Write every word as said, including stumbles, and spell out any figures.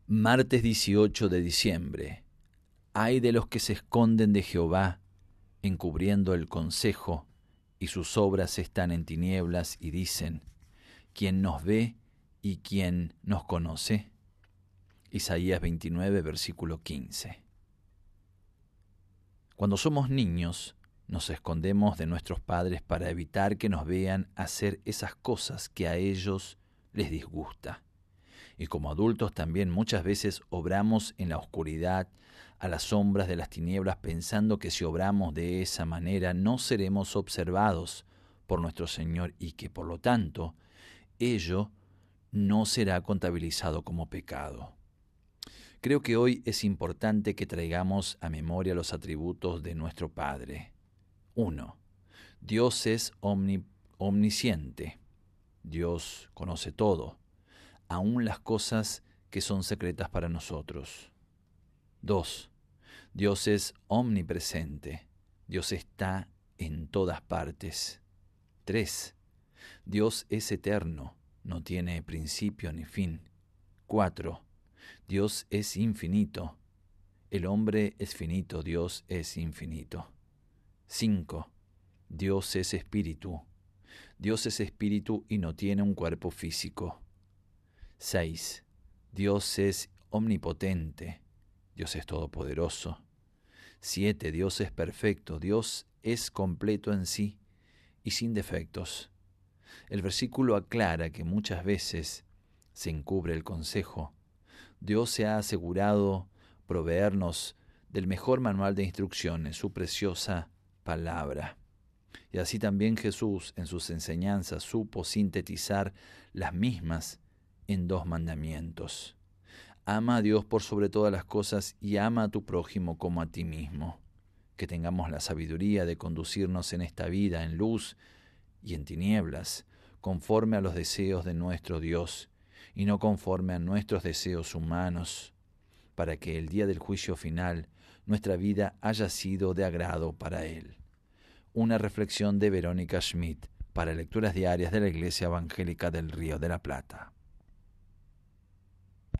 Martes dieciocho de diciembre. Ay de los que se esconden de Jehová, encubriendo el consejo, y sus obras están en tinieblas, y dicen, ¿quién nos ve y quién nos conoce? Isaías veintinueve, versículo quince. Cuando somos niños, nos escondemos de nuestros padres para evitar que nos vean hacer esas cosas que a ellos les disgusta. Y como adultos también muchas veces obramos en la oscuridad, a las sombras de las tinieblas, pensando que si obramos de esa manera no seremos observados por nuestro Señor y que por lo tanto ello no será contabilizado como pecado. Creo que hoy es importante que traigamos a memoria los atributos de nuestro Padre. uno. Dios es omni, omnisciente. Dios conoce todo, aún las cosas que son secretas para nosotros. dos. Dios es omnipresente. Dios está en todas partes. tres. Dios es eterno, no tiene principio ni fin. cuatro. Dios es infinito. El hombre es finito, Dios es infinito. cinco. Dios es espíritu. Dios es espíritu y no tiene un cuerpo físico. seis. Dios es omnipotente. Dios es todopoderoso. siete. Dios es perfecto. Dios es completo en sí y sin defectos. El versículo aclara que muchas veces se encubre el consejo. Dios se ha asegurado proveernos del mejor manual de instrucciones, su preciosa palabra. Y así también Jesús en sus enseñanzas supo sintetizar las mismas en dos mandamientos. Ama a Dios por sobre todas las cosas y ama a tu prójimo como a ti mismo. Que tengamos la sabiduría de conducirnos en esta vida en luz y en tinieblas, conforme a los deseos de nuestro Dios y no conforme a nuestros deseos humanos, para que el día del juicio final nuestra vida haya sido de agrado para Él. Una reflexión de Verónica Schmidt para Lecturas Diarias de la Iglesia Evangélica del Río de la Plata.